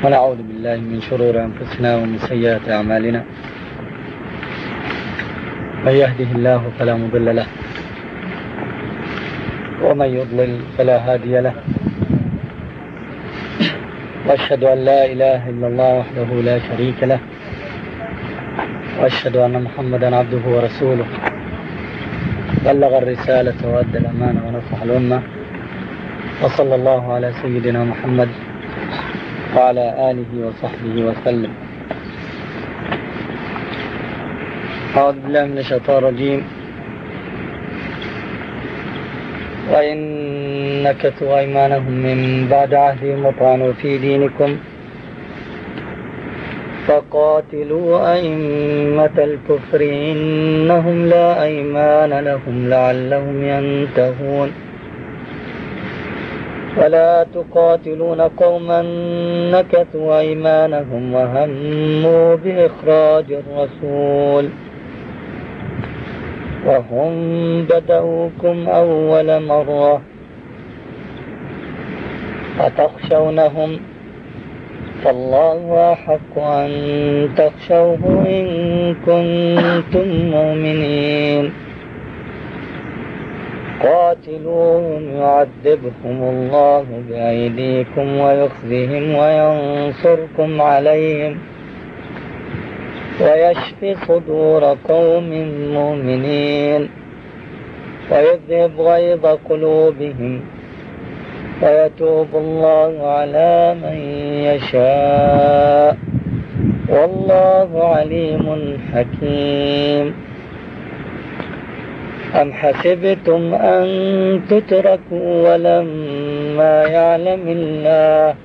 ونعوذ بالله من شرور أنفسنا ومن سيئات أعمالنا. من يهده الله فلا مضل له ومن يضلل فلا هادي له، وأشهد أن لا إله إلا الله وحده لا شريك له، وأشهد أن محمدا عبده ورسوله، بلغ الرسالة وأدى الأمانة ونصح الأمة، وصلى الله على سيدنا محمد وعلى آله وصحبه وسلم. أعوذ بالله من الشيطان الرجيم. وإن نكثوا أيمانهم من بعد عهدهم وطعنوا في دينكم فقاتلوا أئمة الكفر إنهم لا أيمان لهم لعلهم ينتهون. ولا تقاتلون قوما نكثوا أيمانهم وهموا بإخراج الرسول وهم بدأوكم أول مرة أتخشونهم فالله أحق أن تخشوه إن كنتم مؤمنين. قاتلوهم يعذبهم الله بأيديكم ويخزهم وينصركم عليهم ويشفي صدور قوم مؤمنين ويذهب غيظ قلوبهم ويتوب الله على من يشاء والله عليم حكيم. أم حسبتم أن تتركوا ولما يعلم الله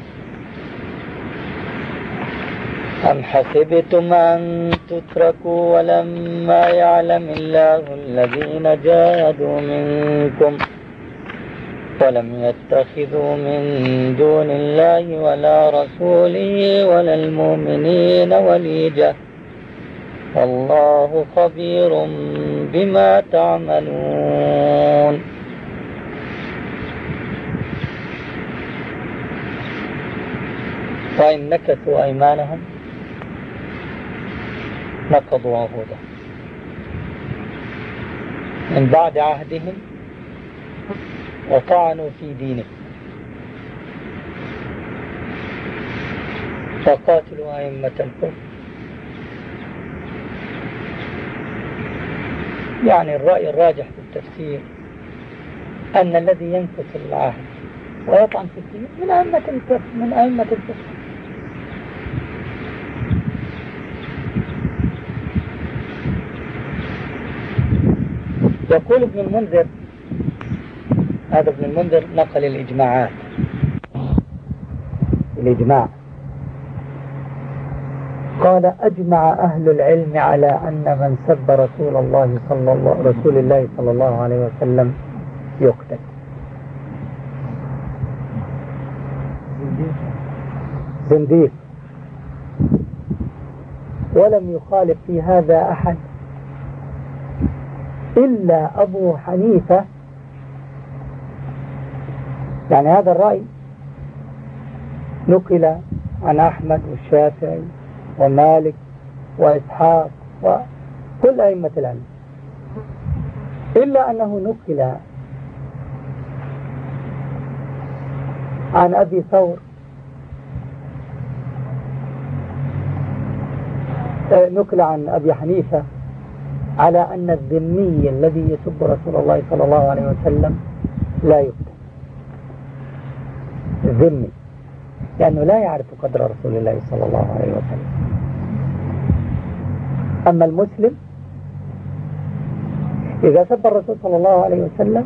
الذين جاهدوا منكم ولم يتخذوا من دون الله ولا رسوله ولا المؤمنين وليجة والله خبير بما تعملون. وإن نكثوا أيمانهم نقضوا عهودهم من بعد عهدهم وطعنوا في دينهم فقاتلوا أئمة الكفر. يعني الرأي الراجح في التفسير أن الذي ينكث العهد ويطعن في الدين من أئمة الكفر. يقول ابن المنذر، هذا ابن المنذر نقل الإجماع قال: أجمع أهل العلم على أن من سب رسول الله صلى الله عليه وسلم يقتل. زنديق. ولم يخالف في هذا أحد إلا أبو حنيفة. يعني هذا الرأي نقل عن أحمد والشافعي ومالك وإسحاق وكل أئمة العلم، إلا أنه نقل عن أبي ثور، نقل عن أبي حنيفة على أن الذمي الذي يسب رسول الله صلى الله عليه وسلم لا يقتل. الذمي لأنه لا يعرف قدر رسول الله صلى الله عليه وسلم. أما المسلم إذا سب الرسول صلى الله عليه وسلم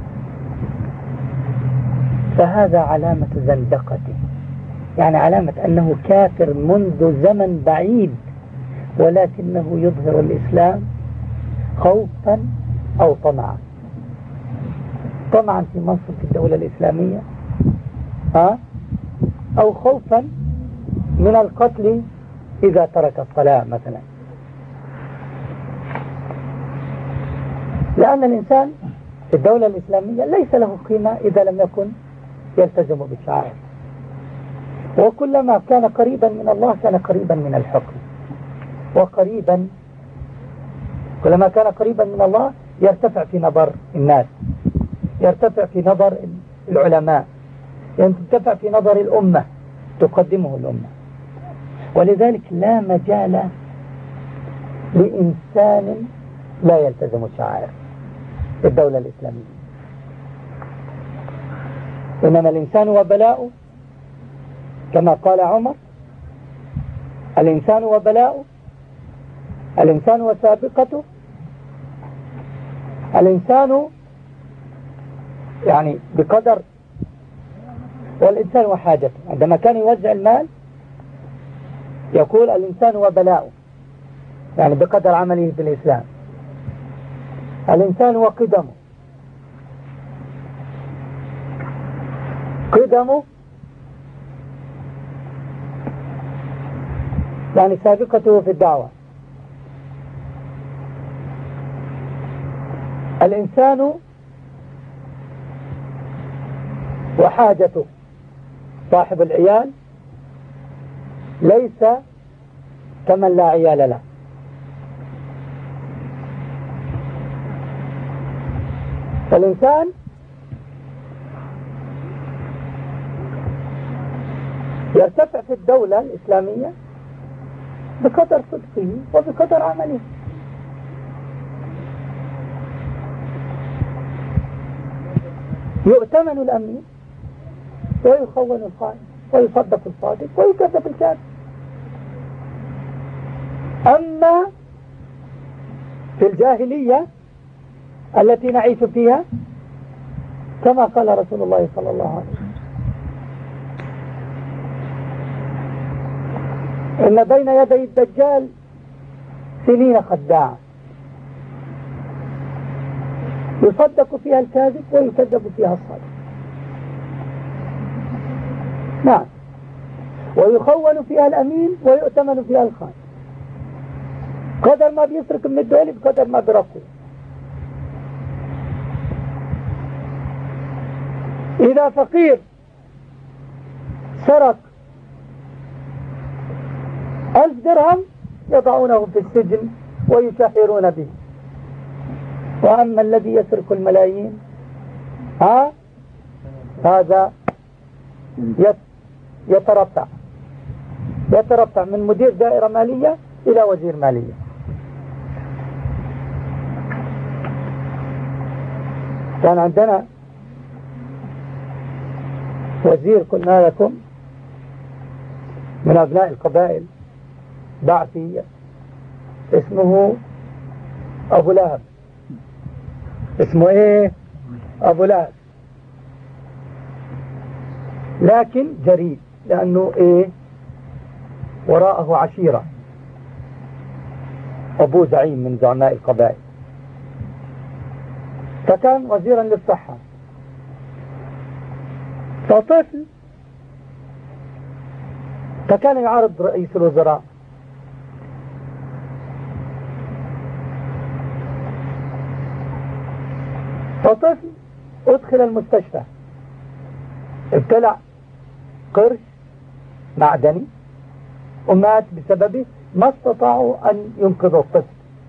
فهذا علامة زندقته، يعني علامة أنه كافر منذ زمن بعيد، ولكنه يظهر الإسلام خوفا أو طمعا. طمعا في منصب في الدولة الإسلامية، أو خوفا من القتل إذا ترك الصلاة مثلا. لأن الإنسان في الدولة الإسلامية ليس له قيمة إذا لم يكن يلتزم بالشعائر. وكلما كان قريبا من الله كان قريبا من الحكم، وقريبا كلما كان قريبا من الله يرتفع في نظر الناس، يرتفع في نظر العلماء، يرتفع في نظر الأمة، تقدمه الأمة. ولذلك لا مجال لإنسان لا يلتزم الشعائر الدولة الإسلامية. إنما الإنسان وبلاؤه كما قال عمر: الإنسان وبلاؤه، الإنسان وسابقته، الإنسان يعني بقدر، والإنسان وحاجته. عندما كان يوزع المال يقول الإنسان وبلاؤه، يعني بقدر عمله في الإسلام. الإنسان وقدمه، قدمه يعني سابقته في الدعوة. الإنسان وحاجته، صاحب العيال ليس كمن لا عيال له. فالإنسان يرتفع في الدولة الإسلامية بقدر صدقه وبقدر عمله. يؤتمن الأمين ويخون الخائن ويصدق الصادق ويكذب الكاذب. أما في الجاهلية التي نعيش فيها كما قال رسول الله صلى الله عليه وسلم: إن بين يدي الدجال سنين خداعة يصدق فيها الكاذب ويكذب فيها الصادق. نعم، ويخون فيها الأمين ويؤتمن فيها الخائن. قدر ما بيسرق من الدول بقدر ما برقه. إذا فقير سرق 1000 درهم يضعونه في السجن ويشهرون به. وأما الذي يسرق الملايين هذا يترفع من مدير دائرة مالية إلى وزير مالية. كان عندنا وزير قلنا لكم من أبناء القبائل بعثي اسمه أبو لهب. اسمه إيه؟ أبو لهب. لكن جريء لأنه إيه؟ وراءه عشيرة. أبو زعيم من زعماء القبائل، فكان وزيرا للصحة. فطفل فكان يعارض رئيس الوزراء. فطفل أدخل المستشفى، ابتلع قرش معدني ومات بسببه. ما استطاعوا أن ينقذوا الطفل.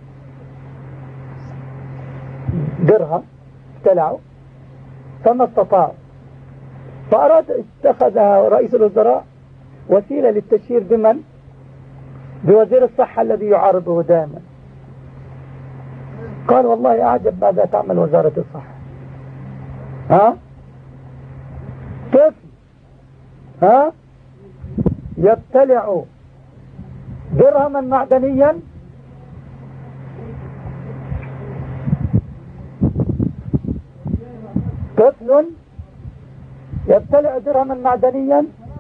درهم ابتلعوا فما استطاعوا. اتخذ رئيس الوزراء وسيلة للتشهير بمن؟ بوزير الصحة الذي يعارضه دائما. قال: والله أعجب ماذا تعمل وزارة الصحة. طفل يبتلع درهما معدنيا طفل يبتلع درهما معدنيا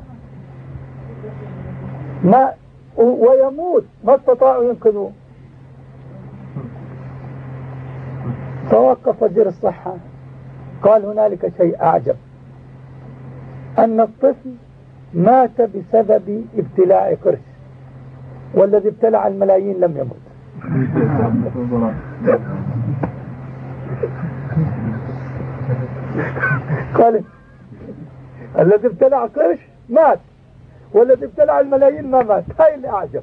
ويموت، ما استطاعوا ينقذوه. توقف وزير الصحة قال: هنالك شيء أعجب، أن الطفل مات بسبب ابتلاع قرش، والذي ابتلع الملايين لم يمت. قال: الذي ابتلع قرش مات، والذي ابتلع الملايين ما مات. هاي اللي أعجب.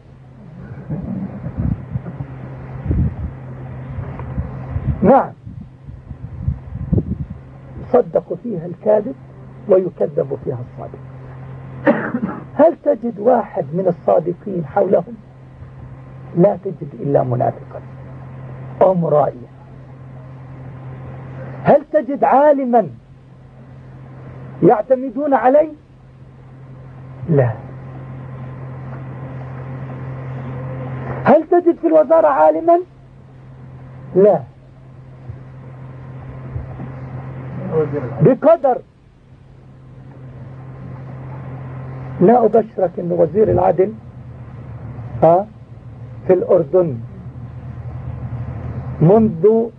نعم، صدقوا فيها الكاذب ويكذب فيها الصادق. هل تجد واحد من الصادقين حولهم؟ لا تجد إلا منافقا أو مرائيا. هل تجد عالما يعتمدون عليه؟ لا. هل تجد في الوزارة عالما؟ لا. بقدر لا أبشرك أن وزير العدل في الأردن منذ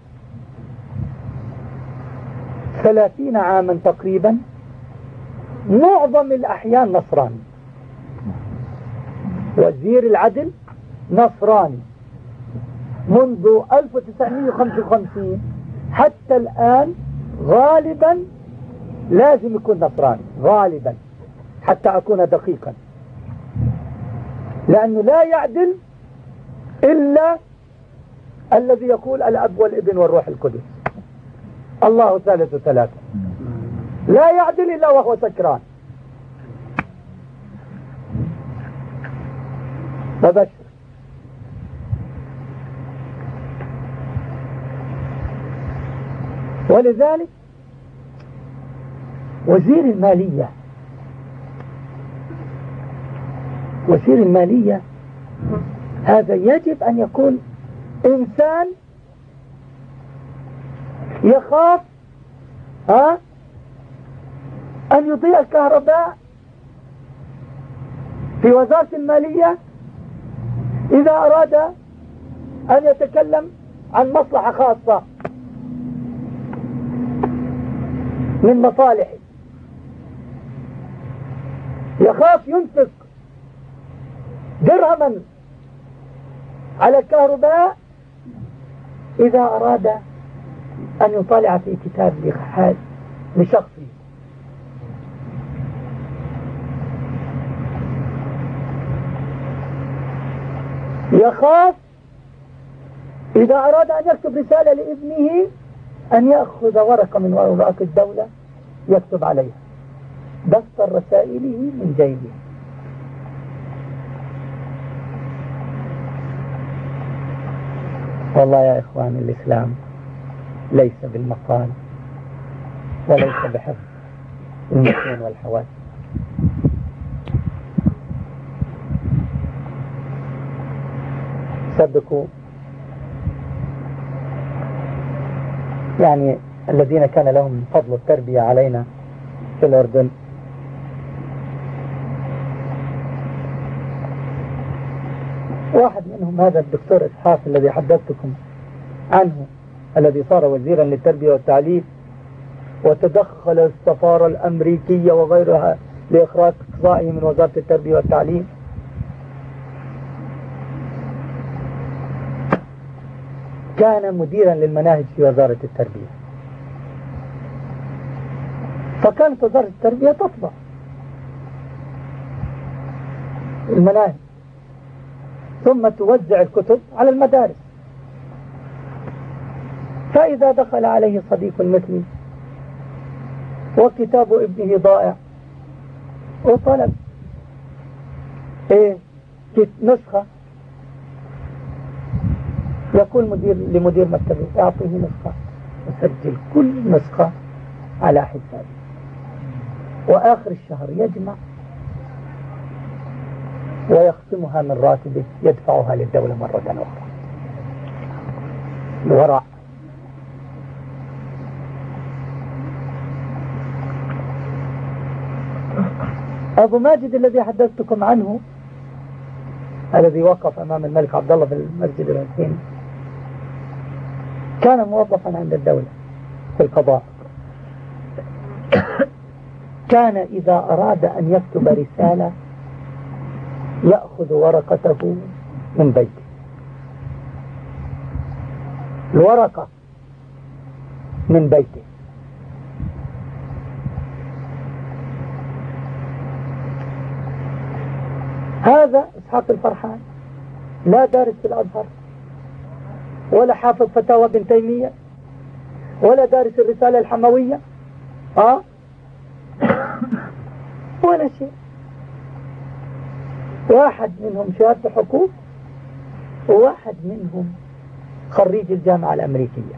30 عاما تقريبا معظم الأحيان نصراني. وزير العدل نصراني منذ 1955 حتى الآن، غالبا لازم يكون نصراني غالبا، حتى أكون دقيقا، لأنه لا يعدل إلا الذي يقول الأب والابن والروح القدس الله ثالث ثلاثة. لا يعدل إلا وهو سكران. وبشر. ولذلك وزير المالية هذا يجب أن يكون إنسان يخاف أن يضيع الكهرباء في وزارة المالية إذا أراد أن يتكلم عن مصلحة خاصة من مصالحه. يخاف ينفق درهما على الكهرباء إذا أراد أن يطالع في كتاب لشخصي. يخاف إذا أراد أن يكتب رسالة لابنه أن يأخذ ورقة من ورق الدولة يكتب عليها دفتر رسائله من جيبه. والله يا إخوان، الإسلام ليس بالمقال وليس بحفظ المتون والحواس. صدقوا يعني الذين كان لهم فضل التربية علينا في الأردن، واحد منهم هذا الدكتور إسحاق الذي حدثتكم عنه، الذي صار وزيرا للتربية والتعليم، وتدخل السفارة الأمريكية وغيرها لإخراج إقصائه من وزارة التربية والتعليم. كان مديرا للمناهج في وزارة التربية، فكانت وزارة التربية تطبع المناهج ثم توزع الكتب على المدارس. فإذا دخل عليه صديق مثلي وكتاب ابنه ضائع وطلب نسخة، يقول لمدير مكتبه اعطيه نسخة وسجل كل نسخة على حسابه، وآخر الشهر يجمع ويخصمها من راتبه يدفعها للدولة مرة أخرى. الورع. أبو ماجد الذي حدثتكم عنه الذي وقف أمام الملك عبد الله في المسجد الحسيني كان موظفا عند الدولة في القضاء. كان إذا أراد أن يكتب رسالة يأخذ ورقته من بيته، الورقة من بيته. هذا إسحاق الفرحان لا دارس في الأزهر ولا حافظ فتاوى ابن تيمية ولا دارس الرسالة الحموية ولا شيء. واحد منهم شهادة حقوق وواحد منهم خريج الجامعة الأمريكية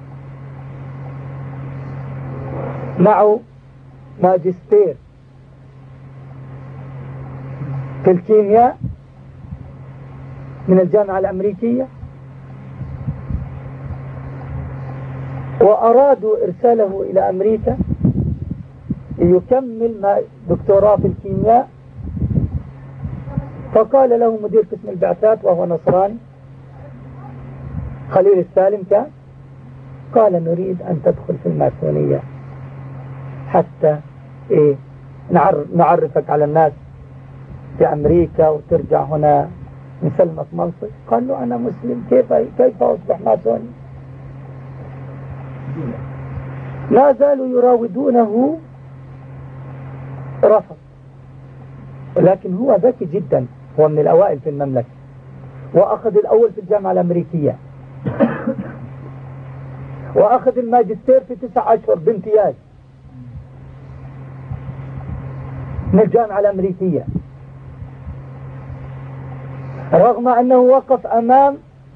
معه ماجستير في الكيمياء من الجامعة الأمريكية، وأرادوا إرساله إلى أمريكا ليكمل دكتوراه في الكيمياء. فقال له مدير قسم البعثات وهو نصراني خليل السالم كان، قال نريد أن تدخل في الماسونية حتى نعرفك على الناس في أمريكا وترجع هنا نسلمك منصب. قال له أنا مسلم، كيف أصبح ماسوني؟ لا زالوا يراودونه، رفض. ولكن هو ذكي جدا، هو من الأوائل في المملكة وأخذ الأول في الجامعة الأمريكية وأخذ الماجستير في 9 أشهر بامتياز من الجامعة الأمريكية، رغم أنه وقف أمام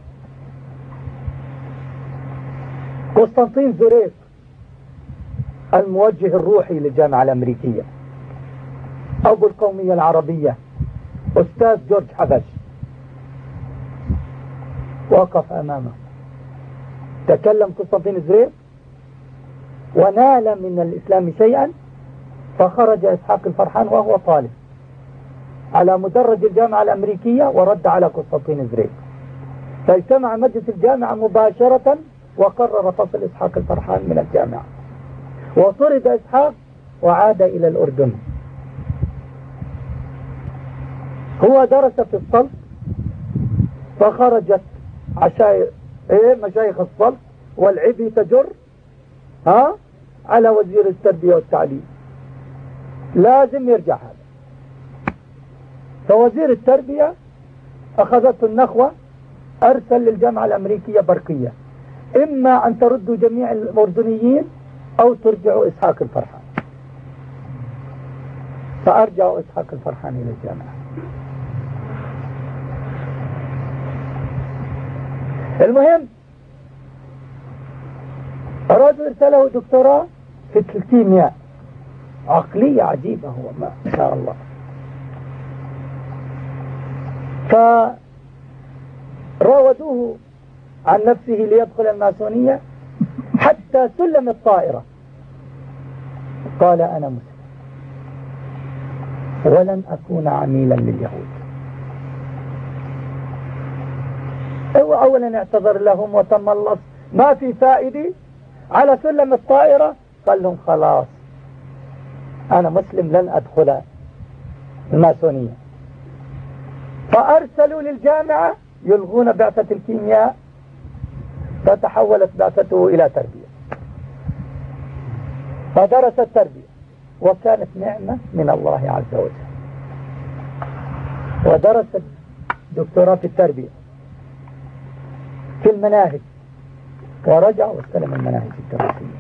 قسطنطين زوريف الموجه الروحي للجامعة الأمريكية، أبو القومية العربية، أستاذ جورج حبش، وقف أمامه تكلم قسطنطين زوريف ونال من الإسلام شيئا، فخرج إسحاق الفرحان وهو طالب على مدرج الجامعة الأمريكية ورد على قسطنطين زوريف، فاجتمع مجلس الجامعة مباشرة وقرر فصل إسحاق الفرحان من الجامعة، وطرد إسحاق وعاد إلى الأردن. هو درس في الصلب، فخرجت مشايخ الصلب والعبي تجر على وزير التربية والتعليم، لازم يرجع هذا. فوزير التربية أخذته النخوة، أرسل للجامعة الأمريكية برقية، إما أن تردوا جميع الأردنيين أو ترجعوا إسحاق الفرحان. فأرجعوا إسحاق الفرحان إلى الجامعة. المهم أرادوا إرساله دكتوراه في الكيمياء، عقلية عجيبة هو ما شاء الله. فراودوه عن نفسه ليدخل الماسونية حتى سلم الطائرة قال أنا مسلم ولن أكون عميلا لليهود. هو أولا اعتذر لهم وتملص، ما في فائدة. على سلم الطائرة قال لهم خلاص أنا مسلم لن أدخل الماسونية. فأرسلوا للجامعة يلغون بعثة الكيمياء، فتحولت بعثته إلى تربية، فدرس التربية وكانت نعمة من الله عز وجل، ودرس دكتوراه في التربية في المناهج، ورجع واستلم المناهج الدراسية،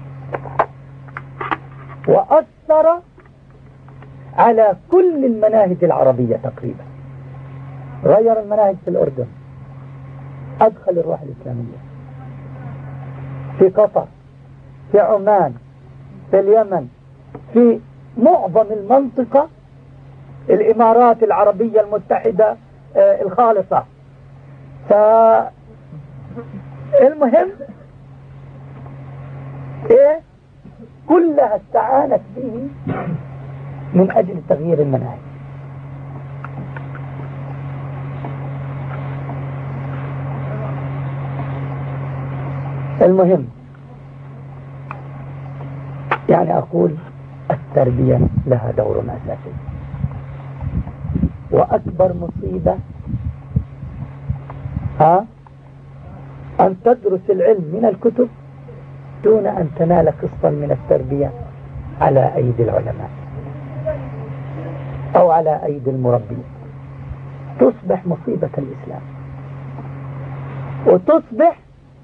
وأثر على كل المناهج العربية تقريبا. غير المناهج في الأردن، أدخل الروح الإسلامية في قطر، في عمان، في اليمن، في معظم المنطقة، الإمارات العربية المتحدة الخالصة. فالمهم كلها استعانت به من أجل تغيير المناهج. المهم يعني أقول التربية لها دور أساسي، وأكبر مصيبة أن تدرس العلم من الكتب دون أن تنال قسطا من التربية على أيدي العلماء أو على أيدي المربين. تصبح مصيبة الإسلام، وتصبح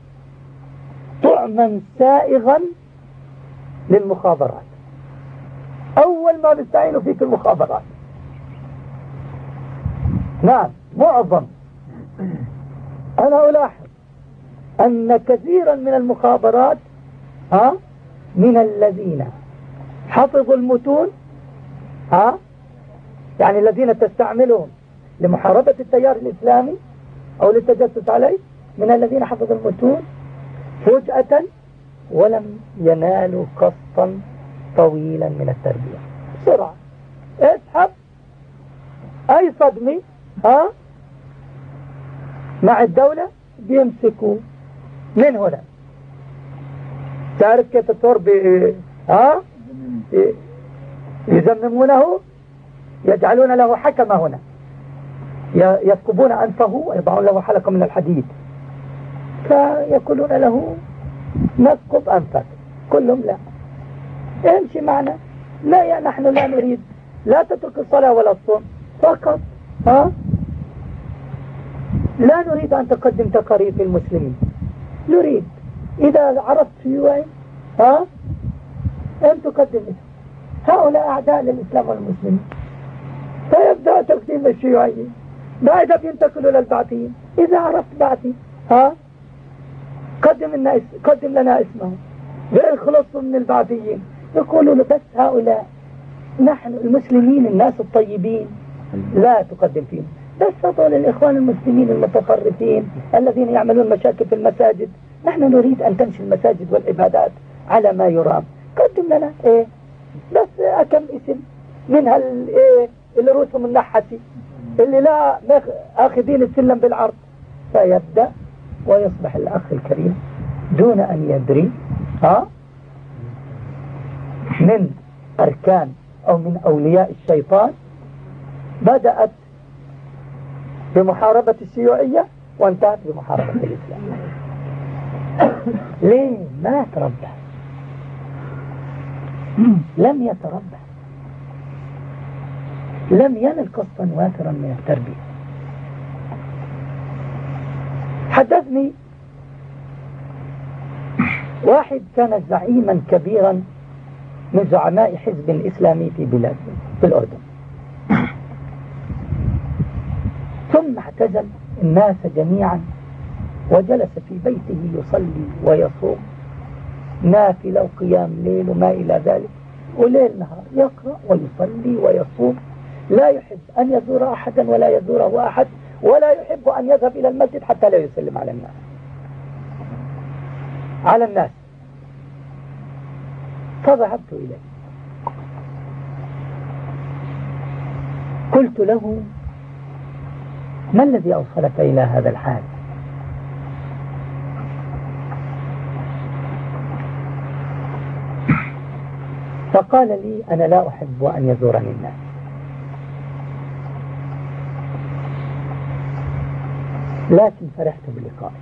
طعما سائغا للمخابرات. أول ما بيستعينوا فيك المخابرات. نعم، معظم. أنا ألاحظ أن كثيرا من المخابرات من الذين حفظوا المتون، يعني الذين تستعملهم لمحاربة التيار الإسلامي أو للتجسس عليه، من الذين حفظوا المتون فجأة ولم ينالوا قسطا طويلا من التربية. بسرعة اسحب أي صدمة مع الدولة بيمسكوا من هنا. تعرف كيف الثور يزممونه، يجعلون له حكمة هنا، يثقبون أنفه ويضعون له حلقة من الحديد، فيقولون له نثقب أنفك. كلهم لا، امشي معنا. لا، يا نحن لا نريد، لا تترك الصلاة ولا الصوم فقط، لا نريد أن تقدم تقارير في المسلمين، نريد إذا عرفت شيوعي أن تقدم. هؤلاء أعداء للإسلام والمسلمين، فيبدأ تقديم الشيوعيين، بعد ينتقلوا للبعثيين. إذا عرفت بعثي قدم لنا اسمه، غير خلصوا من البعثيين. يقولوا له بس هؤلاء نحن المسلمين الناس الطيبين لا تقدم فيهم، بس هذول الإخوان المسلمين المتطرفين الذين يعملون مشاكل في المساجد، نحن نريد أن تمشي المساجد والعبادات على ما يرام. قدم لنا بس أكم اسم منها اللي رؤوسهم النحتي اللي لا آخذين السلم بالعرض. فيبدأ ويصبح الأخ الكريم دون أن يدري من أركان أو من أولياء الشيطان بدأت بمحاربة الشيوعية وانتهت بمحاربة الإسلام. ليه؟ ما تربى، لم يتربى، لم ينل قسطا وافرا من التربية. حدثني واحد كان زعيما كبيرا من زعماء حزب إسلامي في بلاد في الأردن، ثم اعتزل الناس جميعا وجلس في بيته يصلي ويصوم نافلة وقيام ليل وما إلى ذلك، وليل نهار يقرأ ويصلي ويصوم، لا يحب أن يزور أحدا ولا يزوره أحد، ولا يحب أن يذهب إلى المسجد حتى لا يسلم على الناس. فذهبت إليه قلت له ما الذي أوصلك إلى هذا الحال؟ فقال لي أنا لا أحب أن يزورني الناس، لكن فرحت بلقائي.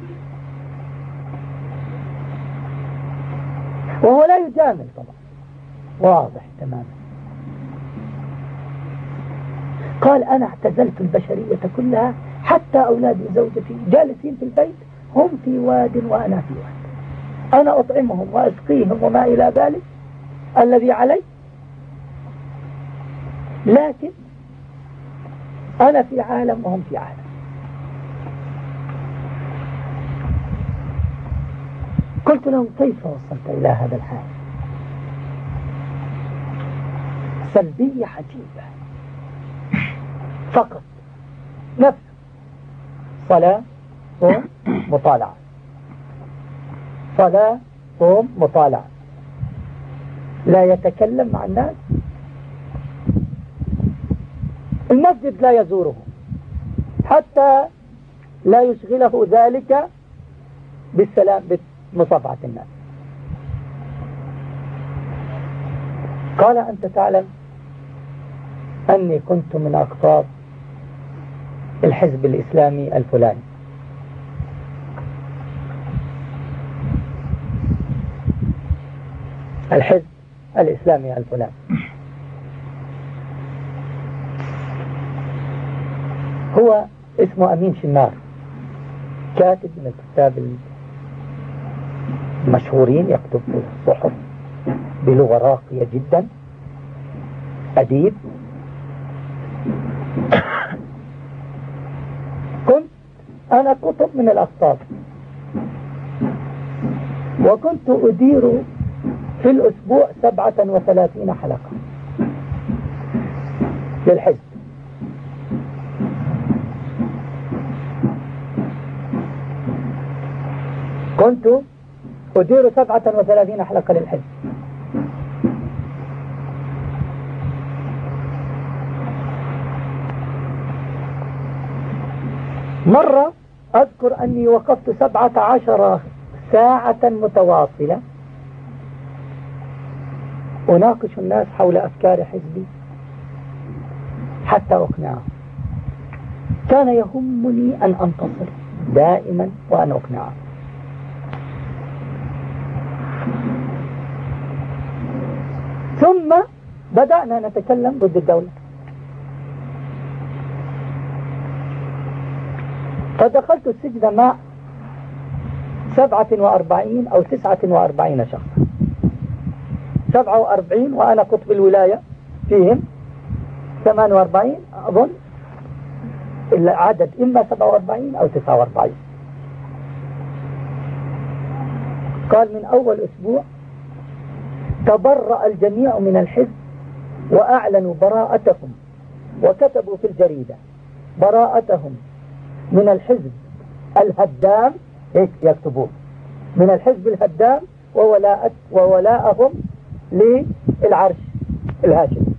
وهو لا يجامل طبعا، واضح تماما. قال أنا اعتزلت البشرية كلها، حتى أولادي وزوجتي جالسين في البيت، هم في واد وأنا في واد، أنا أطعمهم وأسقيهم وما إلى ذلك الذي علي، لكن أنا في عالم وهم في عالم. قلت له كيف وصلت إلى هذا الحال؟ سلبية عجيبة، فقط نفس صلاة صوم مطالعة، صلاة صوم مطالعة، لا يتكلم مع الناس، المسجد لا يزوره حتى لا يشغله ذلك بالسلام بمصافحة الناس. قال أنت تعلم أني كنت من أقطاب الحزب الإسلامي الفلاني، الحزب الإسلامي الفلاني. هو اسمه أمين شنار، كاتب من الكتاب المشهورين، يكتب في الصحف بلغة راقية جدا، أديب. كنت أنا كتب من الأخطاب، وكنت أدير في الأسبوع 37 حلقة للحزب. كنت أدير 37 حلقة للحزب. مرة أذكر أني وقفت 17 ساعة متواصلة أناقش الناس حول أفكار حزبي حتى أقنعهم. كان يهمني أن أنتصر دائما وأن أقنعهم. ثم بدأنا نتكلم ضد الدولة، فدخلت السجن مع 47 أو 49 شخصا. 47 وأنا قطب الولاية فيهم، 48 أظن العدد إما 47 أو 49. قال من أول أسبوع تبرأ الجميع من الحزب وأعلنوا براءتهم، وكتبوا في الجريدة براءتهم من الحزب الهدام، هيك يكتبون، من الحزب الهدام وولاءهم للعرش الهاشمي.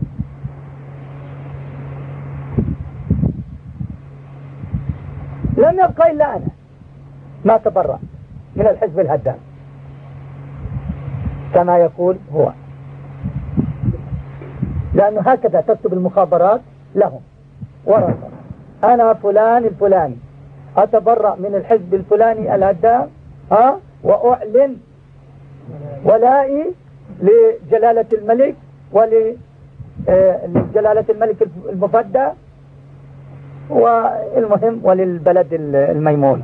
لم يبقى إلا أنا ما تبرأ من الحزب الهدام كما يقول هو، لأنه هكذا تكتب المخابرات لهم ورقة: أنا فلان الفلاني أتبرأ من الحزب الفلاني الهدام وأعلن ولائي لجلالة الملك ولجلالة الملك المفدى والمهم وللبلد الميمون.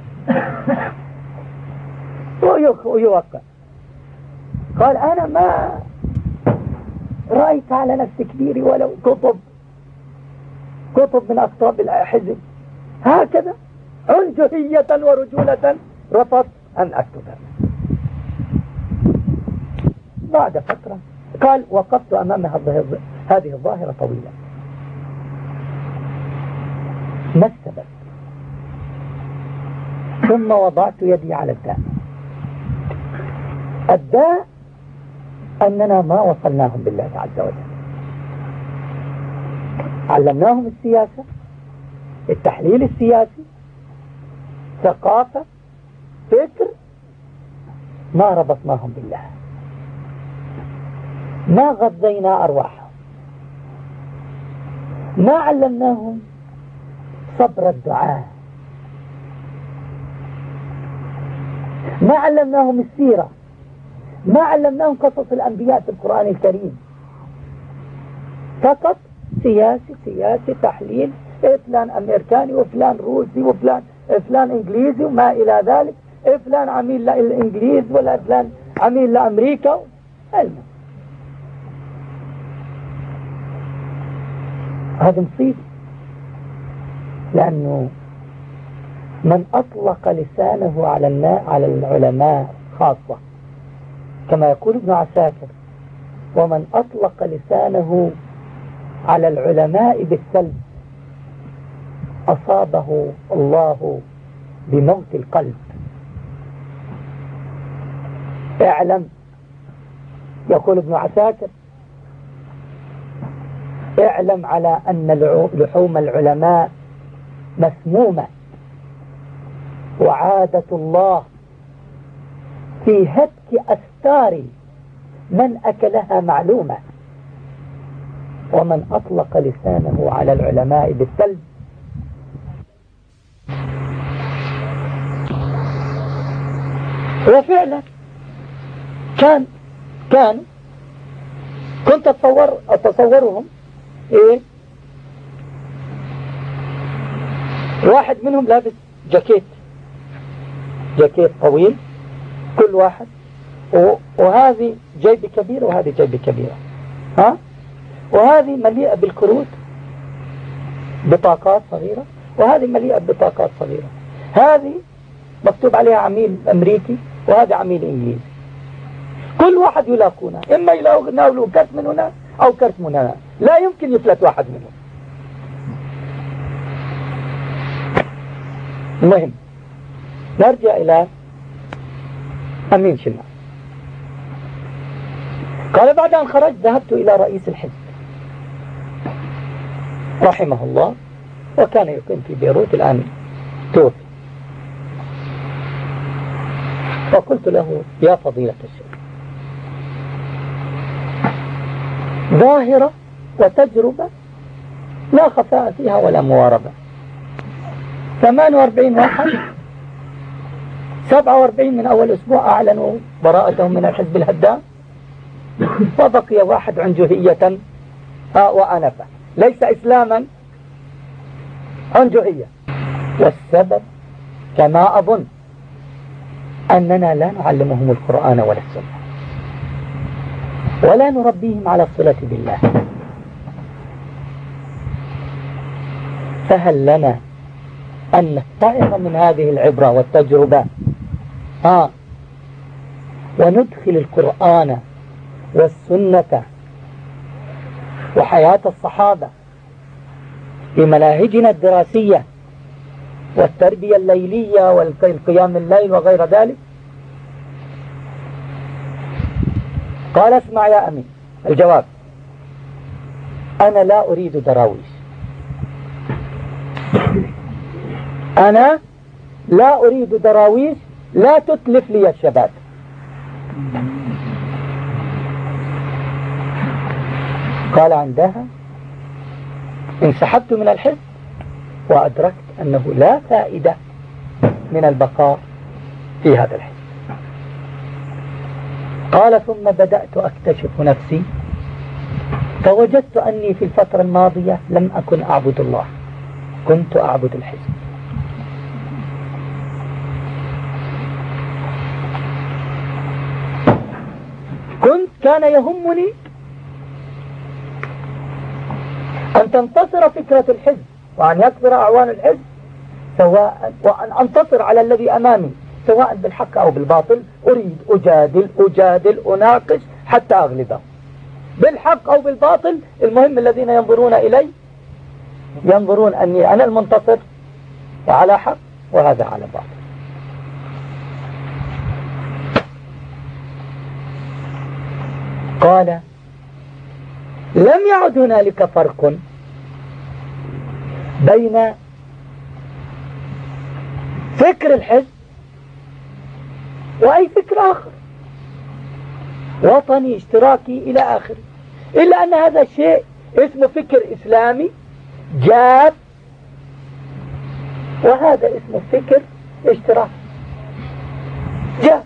ويوقع. قال أنا ما رأيت على نفسي كبيري ولو كتب من أخطاب الحزب، هكذا عنجهية ورجولة رفضت أن أكتبها. بعد فترة قال وقفت أمام هذه الظاهرة طويلة. ما السبب؟ ثم وضعت يدي على الداء. الداء أننا ما وصلناهم بالله عز وجل. علمناهم السياسة، التحليل السياسي، ثقافة، فكر، ما ربطناهم بالله، ما غذينا أرواحهم، ما علمناهم صبر الدعاء، ما علمناهم السيرة، ما علمناهم قصص الأنبياء في القرآن الكريم. فقط سياسي تحليل، فلان أمريكاني وفلان روسي وفلان إنجليزي وما إلى ذلك، فلان عميل للإنجليز ولا فلان عميل لأمريكا. هذا مصيبة، لأنه من أطلق لسانه على العلماء خاصة كما يقول ابن عساكر، ومن أطلق لسانه على العلماء بالسلب أصابه الله بموت القلب. اعلم، يقول ابن عساكر، اعلم على أن لحوم العلماء مسمومة، وعادة الله في هتك أستار من أكلها معلومة. ومن أطلق لسانه على العلماء بالسلب وفعلا كنت أتصورهم واحد منهم لابس جاكيت طويل كل واحد، وهذه جيب كبير وهذه جيب كبيرة، وهذه مليئة بالكروت بطاقات صغيرة، وهذه مليئة بطاقات صغيرة. هذه مكتوب عليها عميل أمريكي وهذا عميل إنجليزي. كل واحد يلاقونه، إما يناولوا كرت من هنا أو كرت من هنا، لا يمكن يفلت واحد منهم. المهم نرجع إلى أمين شلنا. قال بعد أن خرجت ذهبت إلى رئيس الحزب رحمه الله، وكان يقيم في بيروت، الآن توفي. فقلت له يا فضيلة الشيخ، ظاهرة وتجربة لا خفاء فيها ولا مواربة. 48 واحد، 47 من أول أسبوع أعلنوا براءتهم من الحزب الهدام، وبقي واحد عنجهية وأنفة، ليس إسلاما، عنجهية. والسبب كما أظن أننا لا نعلمهم القرآن ولا السنة، ولا نربيهم على الصلة بالله. فهل لنا أن نتعظ من هذه العبرة والتجربة وندخل القرآن والسنة وحياة الصحابة في مناهجنا الدراسية والتربية الليلية والقيام الليل وغير ذلك؟ قال اسمع يا أمين، الجواب: أنا لا أريد دراويش، أنا لا أريد دراويش، لا تتلف لي الشباب. قال عندها انسحبت من الحزب وأدركت أنه لا فائدة من البقاء في هذا الحزب. قال ثم بدأت أكتشف نفسي، فوجدت أني في الفترة الماضية لم أكن أعبد الله، كنت أعبد الحزب. كان يهمني أن تنتصر فكرة الحزب وأن يكثر أعوان الحزب، وأن أنتصر على الذي أمامي سواء بالحق أو بالباطل. أريد أجادل أناقش حتى أغلبه بالحق أو بالباطل. المهم الذين ينظرون إلي ينظرون أني أنا المنتصر وعلى حق وهذا على باطل. قال لم يعد هنالك فرق بين فكر الحزب وأي فكر آخر وطني اشتراكي إلى آخره، إلا أن هذا الشيء اسمه فكر إسلامي جاد، وهذا اسمه فكر اشتراكي جاد.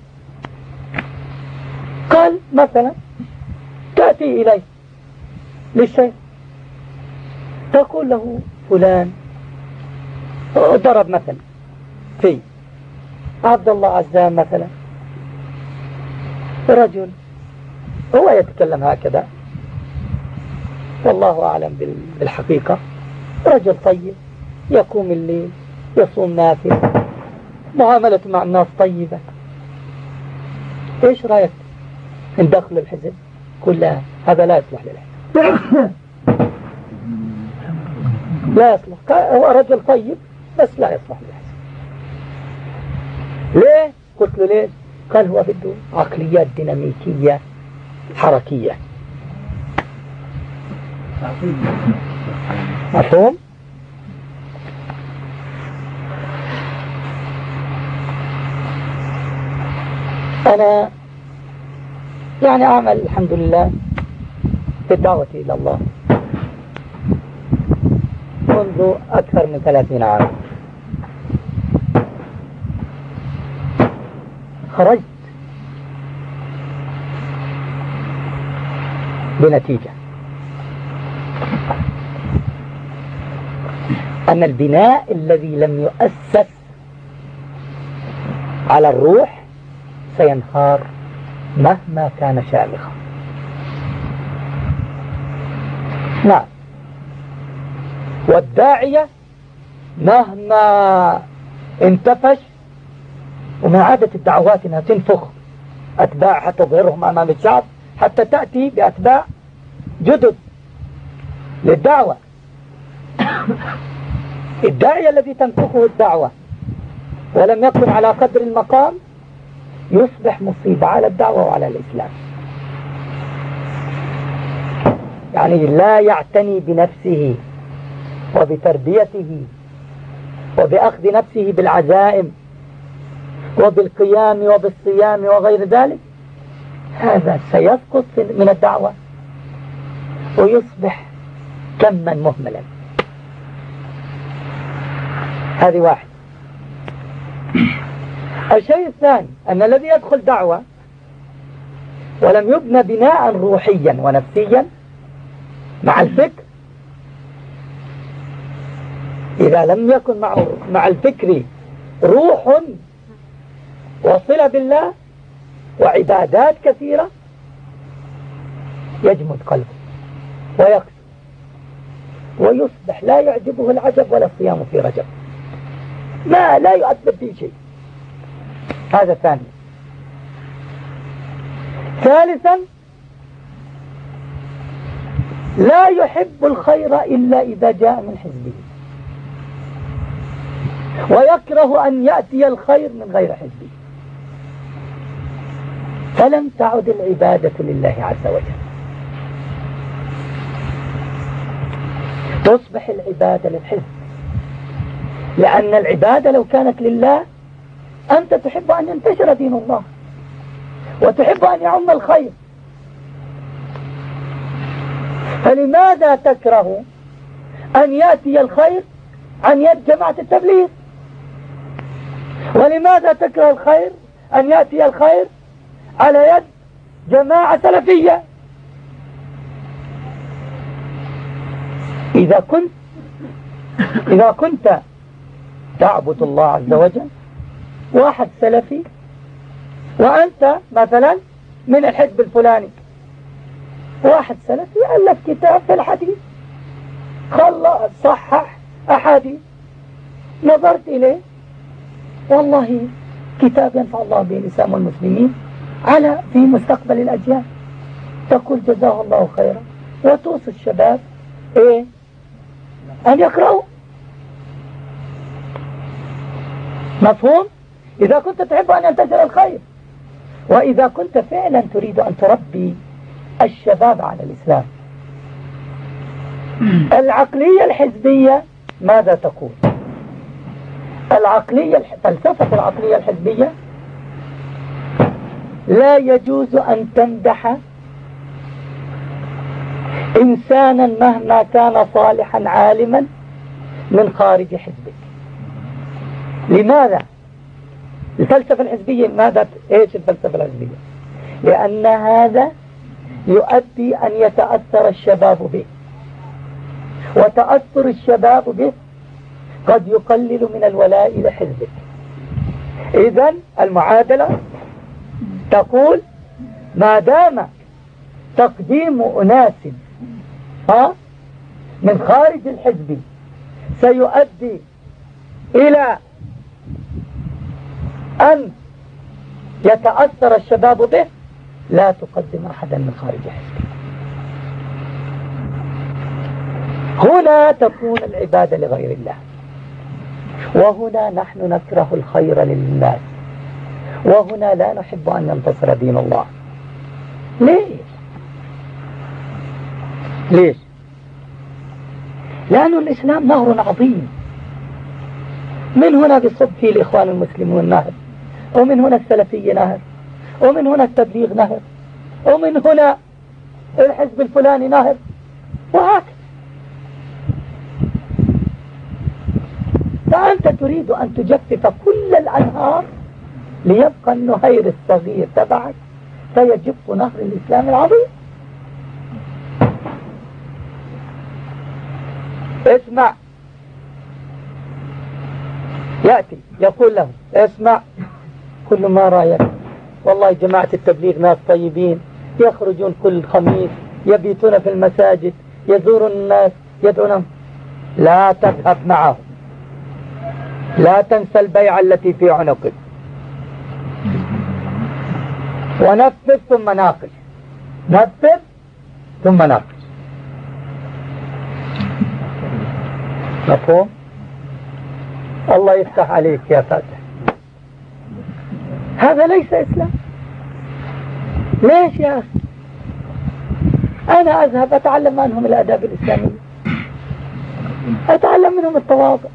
قال مثلا تأتي إليه للشيخ تقول له فلان ضرب مثلا في عبد الله عزام مثلا، رجل هو يتكلم هكذا والله أعلم بالحقيقة، رجل طيب يقوم الليل يصوم نافل، معاملة مع الناس طيبة، ايش رأيك ان دخل الحزب؟ قل لا، هذا لا يصلح للحزب، لا يصلح، هو رجل طيب بس لا يصلح للحزب. ليه؟ قلت له ليه؟ قال هو بده عقليات ديناميكية حركية. مفهوم؟ أنا يعني أعمل الحمد لله بالدعوة إلى الله منذ أكثر من 30 عام. خرجت بنتيجة أن البناء الذي لم يؤسس على الروح سينهار مهما كان شامخا. نعم. والداعية مهما انتفش، ومن عادة الدعوات انها تنفخ اتباع حتى تظهرهم امام الشعب، حتى تأتي باتباع جدد للدعوة. الداعية الذي تنفخه الدعوة ولم يكن على قدر المقام يصبح مصيبة على الدعوة وعلى الإسلام. يعني لا يعتني بنفسه وبتربيته وبأخذ نفسه بالعزائم وبالقيام وبالصيام وغير ذلك، هذا سيسقط من الدعوة ويصبح كما مهملا. هذه واحد. الشيء الثاني أن الذي يدخل دعوة ولم يبنى بناء روحيا ونفسيا مع الفكر، إذا لم يكن مع الفكر روح وصلة بالله وعبادات كثيرة، يجمد قلبه ويقسو ويصبح لا يعجبه العجب ولا الصيام في رجب، ما لا يؤثر في شيء. هذا ثاني. ثالثا لا يحب الخير إلا إذا جاء من حزبه، ويكره أن يأتي الخير من غير حزبه، فلم تعد العبادة لله عز وجل، تصبح العبادة للحزب. لأن العبادة لو كانت لله أنت تحب أن ينتشر دين الله وتحب أن يعم الخير، فلماذا تكره أن يأتي الخير عن يد جماعة التبليغ؟ ولماذا تكره الخير أن يأتي الخير على يد جماعة سلفية؟ إذا كنت تعبد الله عز وجل واحد سلفي وأنت مثلا من الحزب الفلاني، واحد سلفي ألف كتاب في الحديث صحح أحاديث، نظرت إليه والله كتاب ينفع الله به الإسلام والمسلمين في مستقبل الأجيال، تقول جزاه الله خيرا وتوصي الشباب أن يقرأوا. مفهوم؟ إذا كنت تحب أن ينتشر الخير، وإذا كنت فعلا تريد أن تربي الشباب على الإسلام. العقلية الحزبية ماذا تقول؟ فلسفة العقلية الحزبية لا يجوز أن تمدح إنسانا مهما كان صالحا عالما من خارج حزبك. لماذا؟ الفلسفة الحزبية إيش الفلسفة الحزبية؟ لأن هذا يؤدي أن يتأثر الشباب به، وتأثر الشباب به قد يقلل من الولاء لحزبك. إذن المعادلة تقول ما دام تقديم أناس من خارج الحزب سيؤدي إلى أن يتأثر الشباب به، لا تقدم أحدا من خارج حزبك. هنا تكون العبادة لغير الله، وهنا نحن نكره الخير للناس، وهنا لا نحب أن ينتصر دين الله. ليش؟ لأن الإسلام نهر عظيم، من هنا بيصب فيه الإخوان المسلمون نهر، ومن هنا السلفية نهر، ومن هنا التبليغ نهر، ومن هنا الحزب الفلاني نهر، وهكذا. فأنت تريد أن تجفف كل الأنهار ليبقى النهير الصغير تبعك فيجف نهر الإسلام العظيم. اسمع، يأتي يقول له اسمع، كل ما رأيك، والله جماعة التبليغ ناس طيبين، يخرجون كل خميس، يبيتون في المساجد، يزورون الناس، يدعونهم. لا تذهب معهم، لا تنسى البيعة التي في عنقك، ونفذ ثم ناقش، نفذ ثم ناقش. مفهوم؟ الله يفتح عليك يا فاتح. هذا ليس إسلام. ليش يا أخي؟ أنا أذهب أتعلم منهم الآداب الإسلامية، أتعلم منهم التواضع،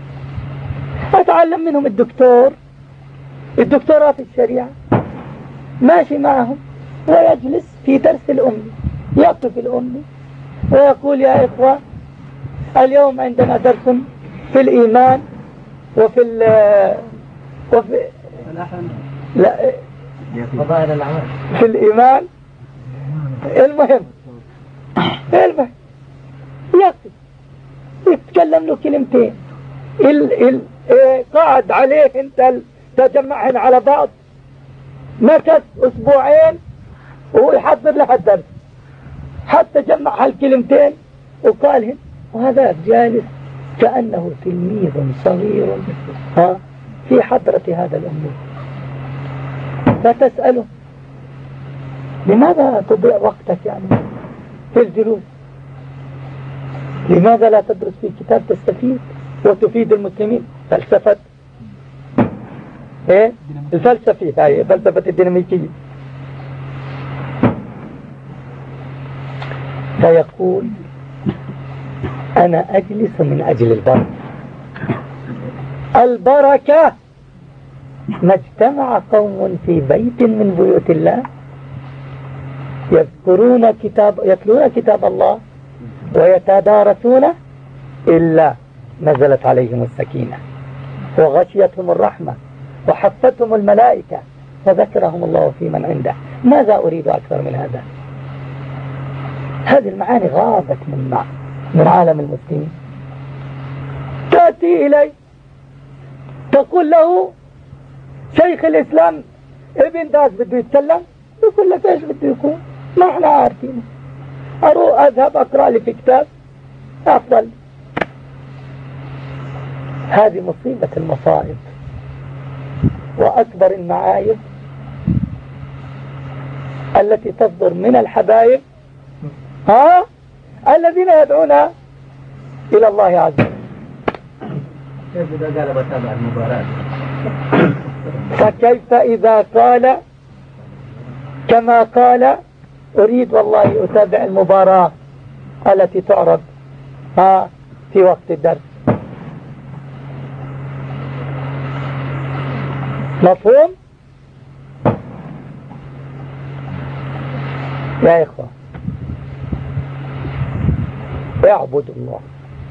أتعلم منهم الدكتوراه في الشريعة، ماشي معهم ويجلس في درس الأمي، يقف الأمي ويقول يا إخوة اليوم عندنا درس في الإيمان وفي لا فضائل الأعمال في الإيمان. المهم يقف يتكلم له كلمتين، قاعد عليه انت تجمعهن على بعض، مكث أسبوعين وهو يحضر له الدرس حتى جمع هالكلمتين وقالهن، وهذا جالس كأنه تلميذ صغير في حضرة هذا الأمور. فتسأله لماذا تضيع وقتك يعني في الجلوس؟ لماذا لا تدرس في كتاب تستفيد وتفيد المسلمين؟ فلسفة الفلسفة، هاي فلسفة الديناميكية. فيقول أنا أجلس من أجل البركة. ما اجتمع قوم في بيت من بيوت الله يتلون كتاب الله ويتدارسونه إلا نزلت عليهم السكينة وغشيتهم الرحمة وحفتهم الملائكة وذكرهم الله في من عنده. ماذا أريد أكثر من هذا؟ هذه المعاني غابت من عالم المسلمين. تأتي إلي تقول له شيخ الإسلام ابن باز بده يتكلم، يقول لك ايش بده يكون؟ ما احنا عارفين، أروح أذهب أقرأ لي في كتاب أفضل. هذه مصيبة المصائب وأكبر المعايب التي تصدر من الحبايب الذين يدعون إلى الله عز وجل. كيف إذا قال بتابع المباراة؟ فكيف إذا قال كما قال أريد والله أتابع المباراة التي تعرض في وقت الدرس؟ مفهوم؟ يا إخوة اعبدوا الله.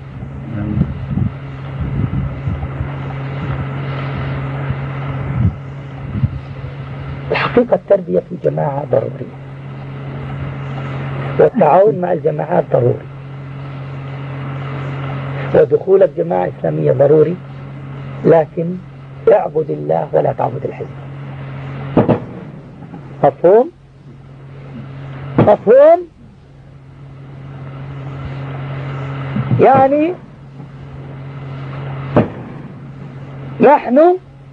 الحقيقة التربية في جماعة ضرورية، والتعاون مع الجماعات ضروري، ودخول الجماعة الإسلامية ضروري، لكن اعبد الله ولا تعبد الحزب. مفهوم؟ مفهوم؟ يعني نحن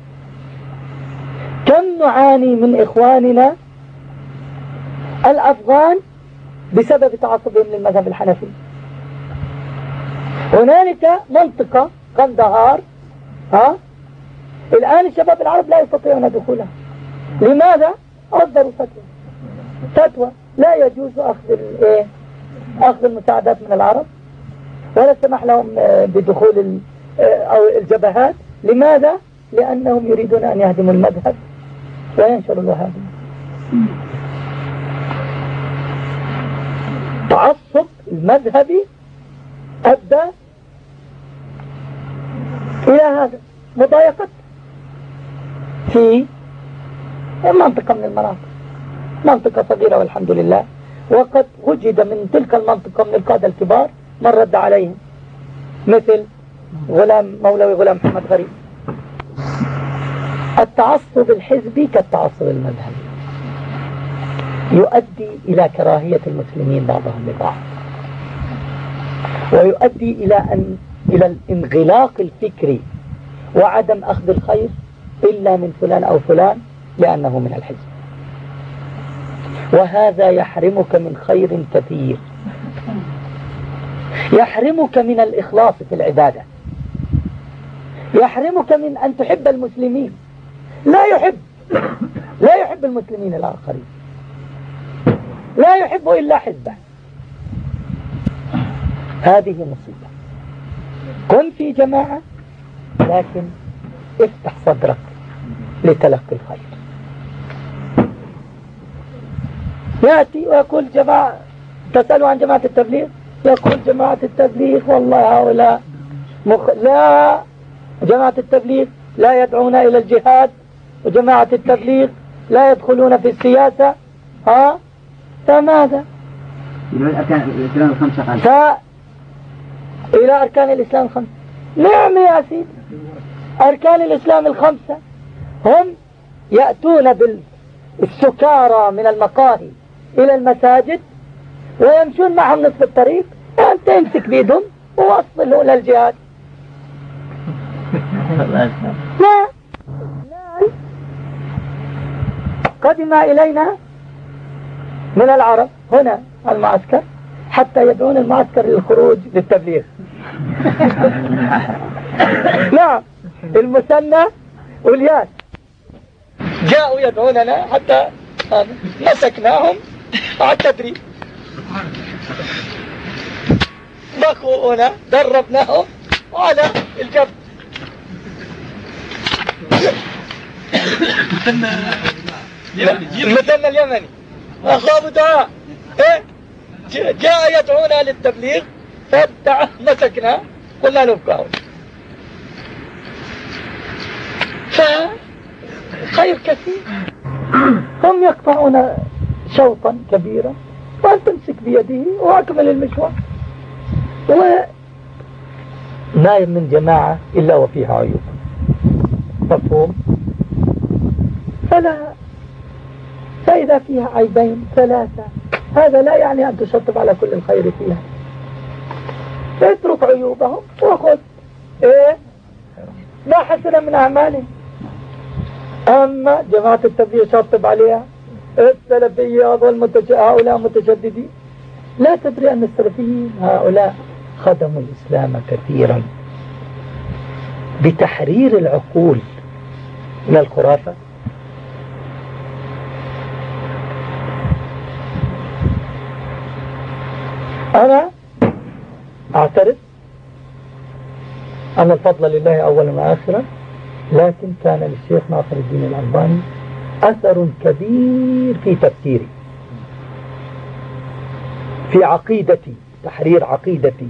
كم نعاني من إخواننا الأفغان بسبب تعصبهم للمذهب الحنفي. هنالك منطقة قندهار الآن الشباب العرب لا يستطيعون دخولها. لماذا؟ أصدروا فتوى لا يجوز أخذ المساعدات من العرب، ولا سمح لهم بدخول أو الجبهات. لماذا؟ لأنهم يريدون أن يهدموا المذهب وينشروا الوهابية. تعصب المذهبي أدى إلى هذا، مضايقة في منطقة من المناطق، منطقة صغيرة والحمد لله، وقد وجد من تلك المنطقة من القادة الكبار من رد عليهم، مثل مولوي غلام محمد غريب التعصب الحزبي كالتعصب المذهبي يؤدي إلى كراهية المسلمين بعضهم لبعض، ويؤدي إلى الانغلاق الفكري وعدم أخذ الخير إلا من فلان أو فلان لأنه من الحزب، وهذا يحرمك من خير كثير، يحرمك من الإخلاص في العبادة، يحرمك من أن تحب المسلمين. لا يحب المسلمين الآخرين، لا يحب إلا حزبه. هذه مصيبة. كن في جماعة لكن افتح صدرك لتلقي الخير. يأتي ويقول جماعة، تسألوا عن جماعة التبليغ، يقول جماعة التبليغ والله هؤلاء لا، جماعة التبليغ لا يدعون إلى الجهاد، وجماعة التبليغ لا يدخلون في السياسة. فماذا؟ إلى أركان الإسلام الخمسة. إلى أركان الإسلام الخمسة. نعم يا سيدي، أركان الإسلام الخمسة هم يأتون بالسكارى من المقاهي إلى المساجد ويمشون معهم نصف الطريق، وأنت تمسك بيدهم ووصلوا إلى الجهاد. لا، قدم إلينا من العرب هنا المعسكر حتى يدعون المعسكر للخروج للتبليغ. نعم، المثنى والياس جاءوا يدعوننا حتى مسكناهم على التدريب، بقوا هنا دربناهم على الجبل. المثنى اليمني أخاب دعاء جاء يدعونا للتبليغ مسكنا قلنا نبقى. فخير كثير. هم يقطعون شوطا كبيرا وأن تمسك بيده وأكمل المشوار. وما من جماعة إلا وفيها عيوب، مفهوم؟ فإذا فيها عيبين ثلاثة هذا لا يعني أن تشطب على كل الخير فيها. اترك عيوبهم وخذ ما حسن من أعمالهم. أما جماعة التبليغ شطب عليها، السلفية هؤلاء متشددين. لا تدري أن السلفيين هؤلاء خدموا الإسلام كثيرا بتحرير العقول من الخرافة. أنا أعترف أن الفضل لله أولا وآخرا، لكن كان للشيخ ناصر الدين الألباني أثر كبير في تفسيري، في عقيدتي، تحرير عقيدتي،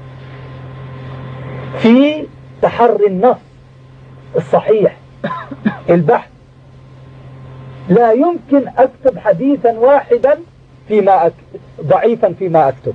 في تحري النص الصحيح، البحث. لا يمكن أكتب حديثا واحدا ضعيفا فيما أكتب.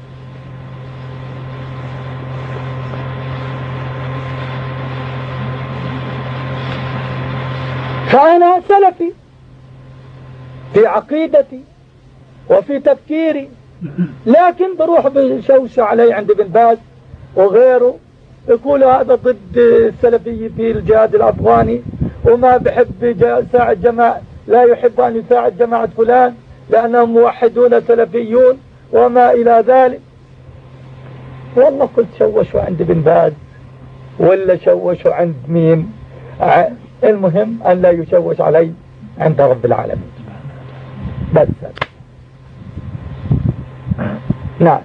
فأنا سلفي في عقيدتي وفي تفكيري، لكن بروح بشوش علي عند ابن باز وغيره يقول هذا ضد السلفي في الجهاد الأفغاني، وما بحب يساعد جماعة، لا يحب أن يساعد جماعة فلان لأنهم موحدون سلفيون وما إلى ذلك. والله قلت شوشوا عند ابن باز ولا شوشوا عند مين، المهم أن لا يشوش علي عند رب العالمين بس. نعم،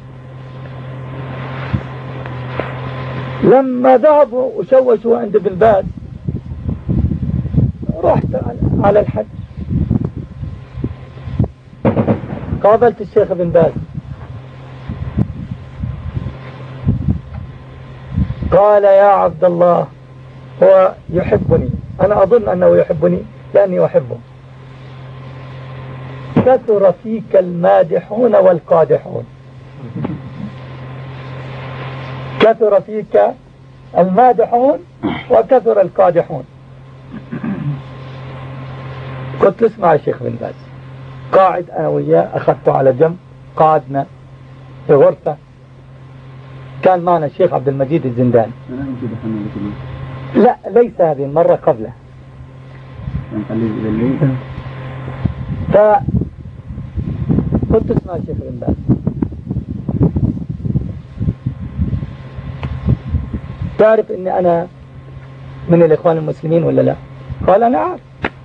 لما ذهبوا وشوشوا عند ابن باز رحت على الحج، قابلت الشيخ ابن باز، قال يا عبد الله هو يحبني، أنا أظن أنه يحبني لأني أحبه. كثر فيك المادحون والقادحون، كثر فيك المادحون وكثر القادحون. قلت له اسمع يا شيخ بن باز، قاعد أنا وياه، أخذته على جنب، قعدنا في غرفة، كان معنا الشيخ عبد المجيد الزنداني. لا ليس هذه المرة، قبله. فقلت اسمع يا شيخ بن باز، تعرف اني انا من الاخوان المسلمين ولا لا؟ قال انا عارف.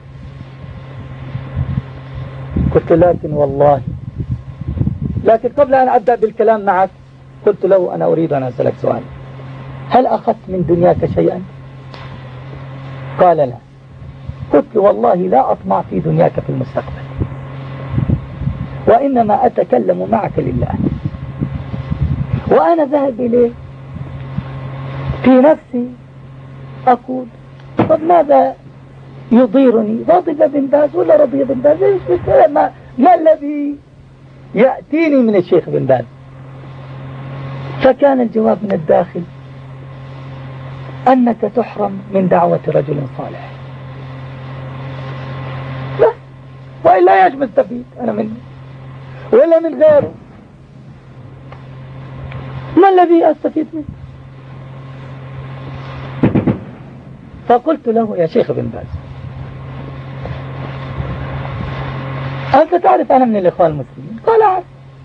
قلت لكن والله، لكن قبل ان ابدأ بالكلام معك قلت له انا اريد ان اسألك سؤال، هل اخذت من دنياك شيئا؟ قال لا. قلت له والله لا اطمع في دنياك في المستقبل، وانما اتكلم معك لله، وانا ذاهب اليه في نفسي أقول طب ماذا يضيرني، رضي بن باز ولا رضي بن باز؟ ما الذي يأتيني من الشيخ بن باز؟ فكان الجواب من الداخل أنك تحرم من دعوة رجل صالح، بس، وإلا ايش مستفيد أنا منه ولا من غيره؟ ما الذي أستفيد منه؟ فقلت له يا شيخ بن باز، أنت تعرف أنا من الإخوان المسلمين؟ قال عارف.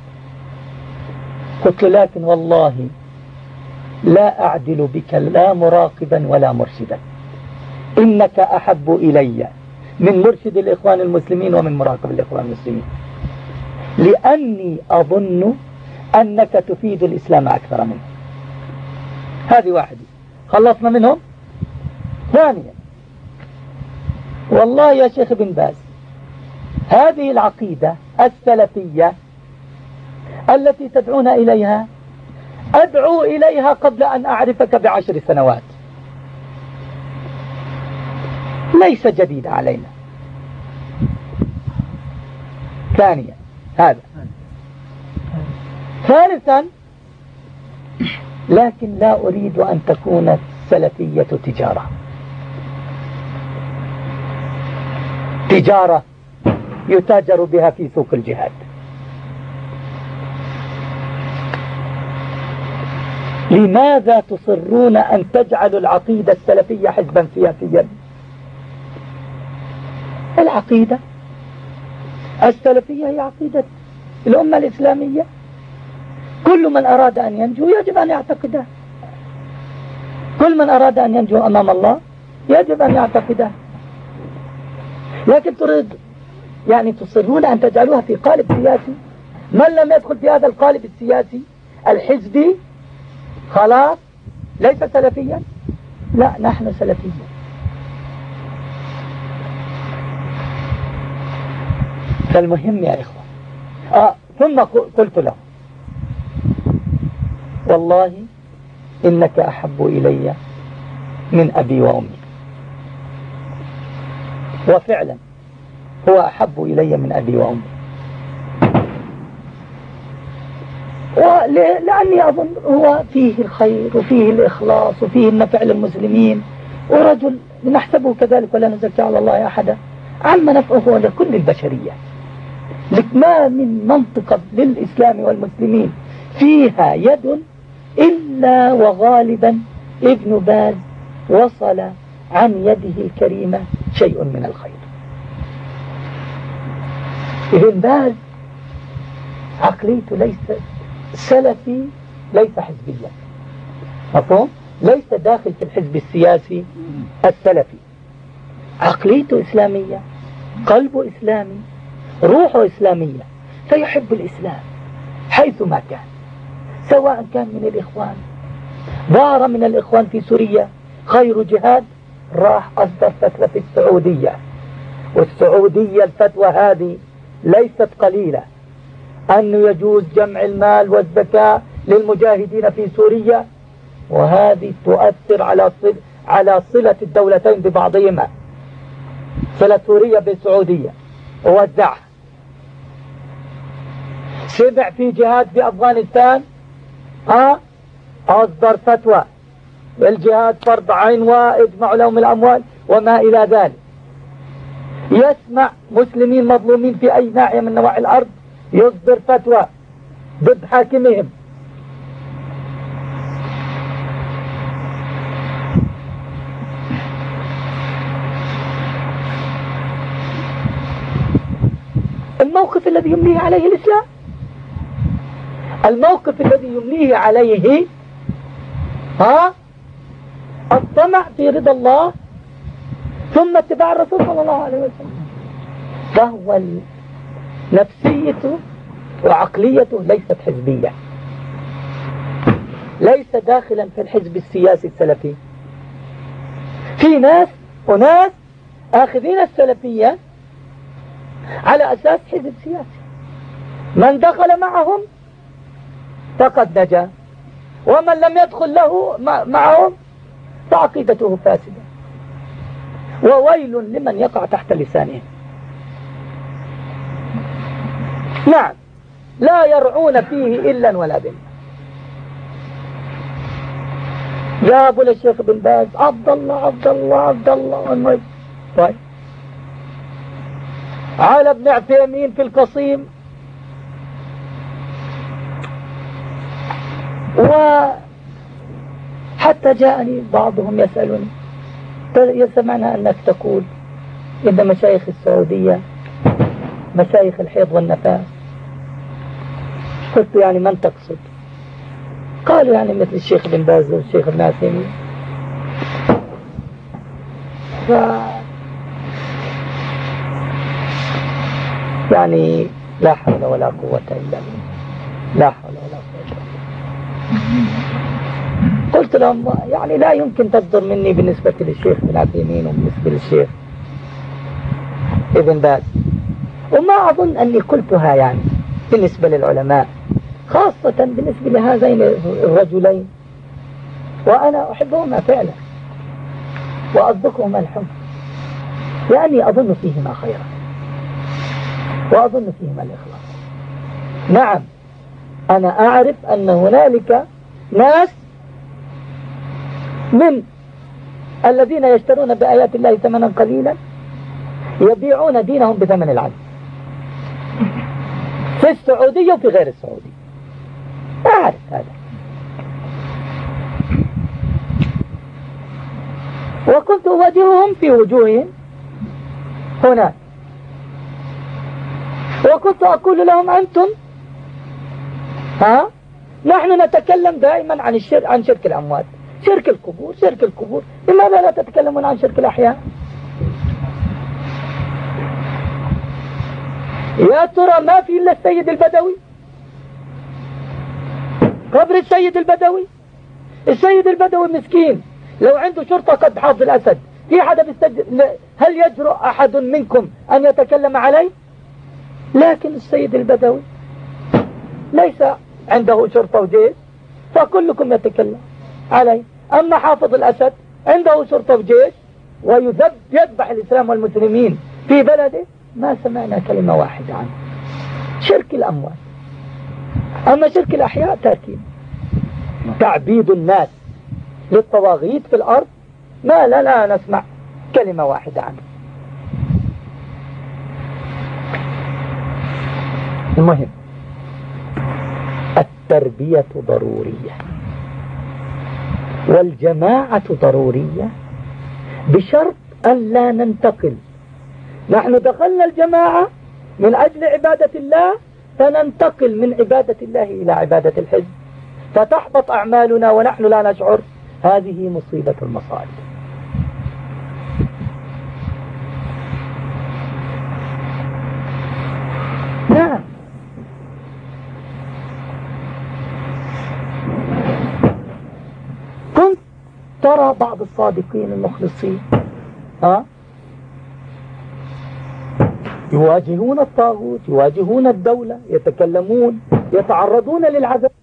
قلت له لكن والله لا أعدل بك لا مراقبا ولا مرشدا، إنك أحب إلي من مرشد الإخوان المسلمين ومن مراقب الإخوان المسلمين، لأني أظن أنك تفيد الإسلام أكثر منه. هذه واحدة، خلصنا منهم. ثانيا، والله يا شيخ بن باز هذه العقيدة السلفية التي تدعون إليها أدعو إليها قبل أن أعرفك ب10 سنوات، ليس جديد علينا. ثانيا هذا. ثالثا، لكن لا أريد أن تكون السلفية تجارة يتاجر بها في سوق الجهاد. لماذا تصرون أن تجعلوا العقيدة السلفية حزبا سياسيا؟ العقيدة السلفية هي عقيدة الأمة الإسلامية، كل من أراد أن ينجو يجب أن يعتقدها، كل من أراد أن ينجو أمام الله يجب أن يعتقدها. لكن تصرون أن تجعلوها في قالب سياسي. من لم يدخل في هذا القالب السياسي الحزبي خلاص ليس سلفيا. لا، نحن سلفيين. فالمهم يا إخوة، ثم قلت له والله إنك أحب إلي من أبي وأمي، وفعلا هو أحب إلي من أبي وأمي، لأني أظن هو فيه الخير وفيه الإخلاص وفيه النفع للمسلمين، ورجل نحسبه كذلك ولا نزكي على الله أحدا، عم نفعه لكل البشرية. ما من منطقة للإسلام والمسلمين فيها يد إلا وغالبا ابن باز وصل عن يده الكريمة شيء من الخير. ابن باز عقليته ليس سلفي، ليس حزبيا، مفهوم؟ ليس داخل في الحزب السياسي السلفي، عقليته إسلامية، قلبه إسلامي، روحه إسلامية، فيحب الإسلام حيثما كان، سواء كان من الإخوان، ظهر من الإخوان في سوريا خير جهاد، راح أصدر فتوى في السعودية، والسعودية الفتوى هذه ليست قليلة، أنه يجوز جمع المال والزكاة للمجاهدين في سوريا، وهذه تؤثر على صلة الدولتين ببعضهما، صلة سوريا بالسعودية، ووزعها. سمع في جهاد في أفغانستان، أصدر فتوى الجهاد فرض عين واجمعوا لهم الأموال وما إلى ذلك، يسمع مسلمين مظلومين في أي ناحية من نواحي الأرض يصدر فتوى ضد حاكمهم. الموقف الذي يمليه عليه الإسلام، الموقف الذي يمليه عليه الطمع في رضا الله ثم اتباع الرسول صلى الله عليه وسلم. فهو نفسيته وعقليته ليست حزبية، ليس داخلا في الحزب السياسي السلفي. في أناس آخذين السلفية على أساس حزب سياسي، من دخل معهم فقد نجا، ومن لم يدخل له معهم فعقيدته فاسدة، وويل لمن يقع تحت لسانه. نعم، لا يرعون فيه إلا ولا بل. جابوا للشيخ بن باز عبد الله طيب، على ابن عثيمين في القصيم، وحتى جاءني بعضهم يسألني سمعنا أنك تقول إن مشايخ السعودية مشايخ الحيض والنفاس. قلت يعني من تقصد؟ قالوا يعني مثل الشيخ بن باز والشيخ ابن عثيمين. يعني لا حول ولا قوة إلا بالله، لا حول ولا قوة إلا بالله. قلت لهم يعني لا يمكن تصدر مني بالنسبة للشيخ ابن عثيمين وبالنسبة للشيخ ابن باز، وما أظن أني قلتها يعني بالنسبة للعلماء، خاصة بالنسبة لهذين الرجلين، وأنا أحبهما فعلا وأصدقهما الحب، لأني أظن فيهما خيرا وأظن فيهما الإخلاص. نعم، أنا أعرف أن هنالك ناس من الذين يشترون بآيات الله ثمنا قليلا يبيعون دينهم بثمن العدل في السعودية وفي غير السعودية، أعرف هذا. وكنت أواجههم في وجوههم هنا، وكنت أقول لهم أنتم نحن نتكلم دائما عن شرك الأموات، شرك القبور، لماذا لا تتكلمون عن شرك الأحياء؟ يا ترى ما في إلا السيد البدوي، قبر السيد البدوي مسكين، لو عنده شرطة قد حافظ الأسد، في حدا هل يجرؤ أحد منكم أن يتكلم عليه؟ لكن السيد البدوي ليس عنده شرطة وجيش، فكلكم يتكلم عليه. أما حافظ الأسد عنده شرطة وجيش ويذبح الإسلام والمسلمين في بلده، ما سمعنا كلمة واحدة عنه. شرك الأموات. أما شرك الأحياء تأكيد تعبيد الناس للطواغيت في الأرض، ما لا نسمع كلمة واحدة عنه. المهم، التربية ضرورية والجماعة ضرورية بشرط أن لا ننتقل. نحن دخلنا الجماعة من أجل عبادة الله، فننتقل من عبادة الله إلى عبادة الحزب، فتحبط أعمالنا ونحن لا نشعر. هذه مصيبة المصائب. نعم، كنت ترى بعض الصادقين المخلصين يواجهون الطاغوت، يواجهون الدولة، يتكلمون، يتعرضون للعذاب.